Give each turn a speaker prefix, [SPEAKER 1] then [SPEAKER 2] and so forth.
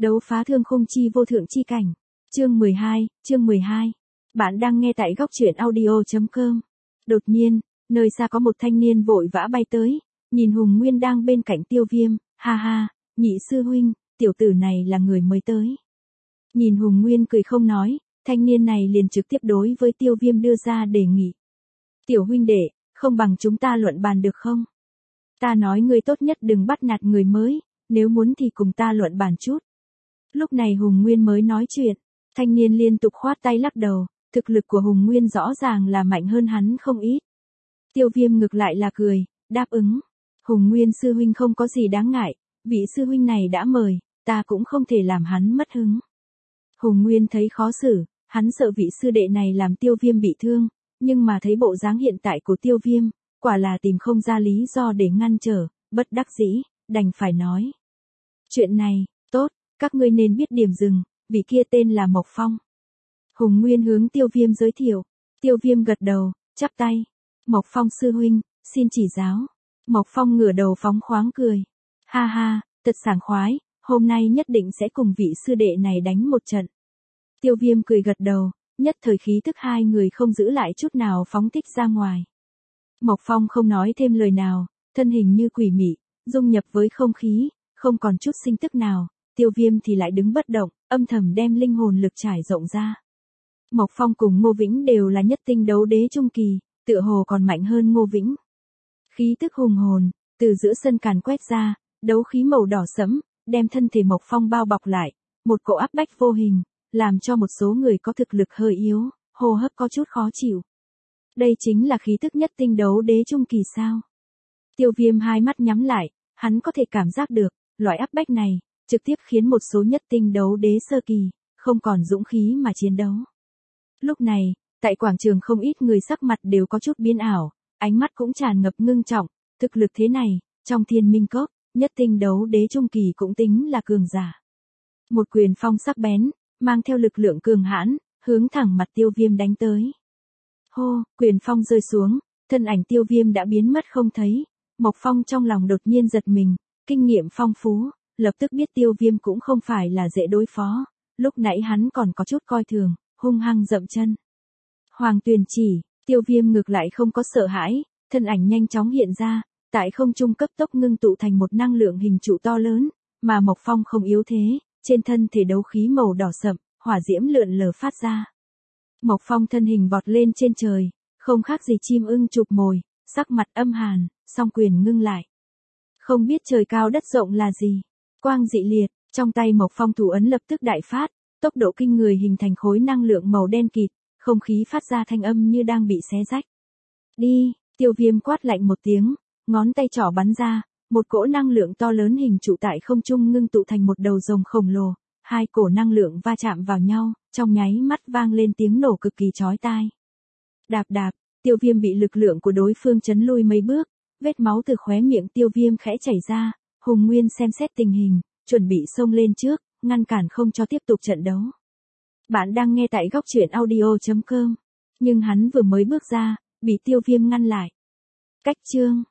[SPEAKER 1] Đấu phá thương khung chi vô thượng chi cảnh. Chương 12. Bạn đang nghe tại góc truyện audio.com. Đột nhiên, nơi xa có một thanh niên vội vã bay tới, nhìn Hùng Nguyên đang bên cạnh Tiêu Viêm, ha ha, nhị sư huynh, tiểu tử này là người mới tới. Nhìn Hùng Nguyên cười không nói, thanh niên này liền trực tiếp đối với Tiêu Viêm đưa ra đề nghị. Tiểu huynh đệ, không bằng chúng ta luận bàn được không? Ta nói ngươi tốt nhất đừng bắt nạt người mới, nếu muốn thì cùng ta luận bàn chút. Lúc này Hùng Nguyên mới nói chuyện, thanh niên liên tục khoát tay lắc đầu, thực lực của Hùng Nguyên rõ ràng là mạnh hơn hắn không ít. Tiêu Viêm ngược lại là cười, đáp ứng. Hùng Nguyên sư huynh không có gì đáng ngại, vị sư huynh này đã mời, ta cũng không thể làm hắn mất hứng. Hùng Nguyên thấy khó xử, hắn sợ vị sư đệ này làm Tiêu Viêm bị thương, nhưng mà thấy bộ dáng hiện tại của Tiêu Viêm, quả là tìm không ra lý do để ngăn trở, bất đắc dĩ, đành phải nói. Chuyện này, tốt, các ngươi nên biết điểm dừng, vị kia tên là Mộc Phong. Hùng Nguyên hướng Tiêu Viêm giới thiệu, Tiêu Viêm gật đầu, chắp tay. Mộc Phong sư huynh, xin chỉ giáo. Mộc Phong ngửa đầu phóng khoáng cười. Ha ha, thật sảng khoái, hôm nay nhất định sẽ cùng vị sư đệ này đánh một trận. Tiêu Viêm cười gật đầu, nhất thời khí tức hai người không giữ lại chút nào phóng thích ra ngoài. Mộc Phong không nói thêm lời nào, thân hình như quỷ mị, dung nhập với không khí, không còn chút sinh tức nào, Tiêu Viêm thì lại đứng bất động, âm thầm đem linh hồn lực trải rộng ra. Mộc Phong cùng Ngô Vĩnh đều là nhất tinh đấu đế trung kỳ, tựa hồ còn mạnh hơn Ngô Vĩnh. Khí tức hùng hồn, từ giữa sân càn quét ra, đấu khí màu đỏ sẫm, đem thân thể Mộc Phong bao bọc lại, một cỗ áp bách vô hình, làm cho một số người có thực lực hơi yếu, hô hấp có chút khó chịu. Đây chính là khí tức nhất tinh đấu đế trung kỳ sao? Tiêu Viêm hai mắt nhắm lại, hắn có thể cảm giác được, loại áp bách này, trực tiếp khiến một số nhất tinh đấu đế sơ kỳ, không còn dũng khí mà chiến đấu. Lúc này, tại quảng trường không ít người sắc mặt đều có chút biến ảo, ánh mắt cũng tràn ngập ngưng trọng, thực lực thế này, trong Thiên Minh Cốc, nhất tinh đấu đế trung kỳ cũng tính là cường giả. Một quyền phong sắc bén, mang theo lực lượng cường hãn, hướng thẳng mặt Tiêu Viêm đánh tới. Hô, quyền phong rơi xuống, thân ảnh Tiêu Viêm đã biến mất không thấy, Mộc Phong trong lòng đột nhiên giật mình, kinh nghiệm phong phú, lập tức biết Tiêu Viêm cũng không phải là dễ đối phó, lúc nãy hắn còn có chút coi thường, hung hăng dậm chân. Hoàng Tuyền chỉ, Tiêu Viêm ngược lại không có sợ hãi, thân ảnh nhanh chóng hiện ra, tại không trung cấp tốc ngưng tụ thành một năng lượng hình trụ to lớn, mà Mộc Phong không yếu thế, trên thân thể đấu khí màu đỏ sậm, hỏa diễm lượn lờ phát ra. Mộc Phong thân hình vọt lên trên trời, không khác gì chim ưng chụp mồi, sắc mặt âm hàn, song quyền ngưng lại. Không biết trời cao đất rộng là gì, quang dị liệt, trong tay Mộc Phong thủ ấn lập tức đại phát, tốc độ kinh người hình thành khối năng lượng màu đen kịt, không khí phát ra thanh âm như đang bị xé rách. Đi, Tiêu Viêm quát lạnh một tiếng, ngón tay trỏ bắn ra, một cỗ năng lượng to lớn hình trụ tại không trung ngưng tụ thành một đầu rồng khổng lồ, hai cổ năng lượng va chạm vào nhau, trong nháy mắt vang lên tiếng nổ cực kỳ chói tai. Đạp đạp, Tiêu Viêm bị lực lượng của đối phương chấn lui mấy bước, vết máu từ khóe miệng Tiêu Viêm khẽ chảy ra, Hùng Nguyên xem xét tình hình, chuẩn bị xông lên trước, ngăn cản không cho tiếp tục trận đấu. Bạn đang nghe tại góc truyện audio.com, nhưng hắn vừa mới bước ra, bị Tiêu Viêm ngăn lại. Cách chương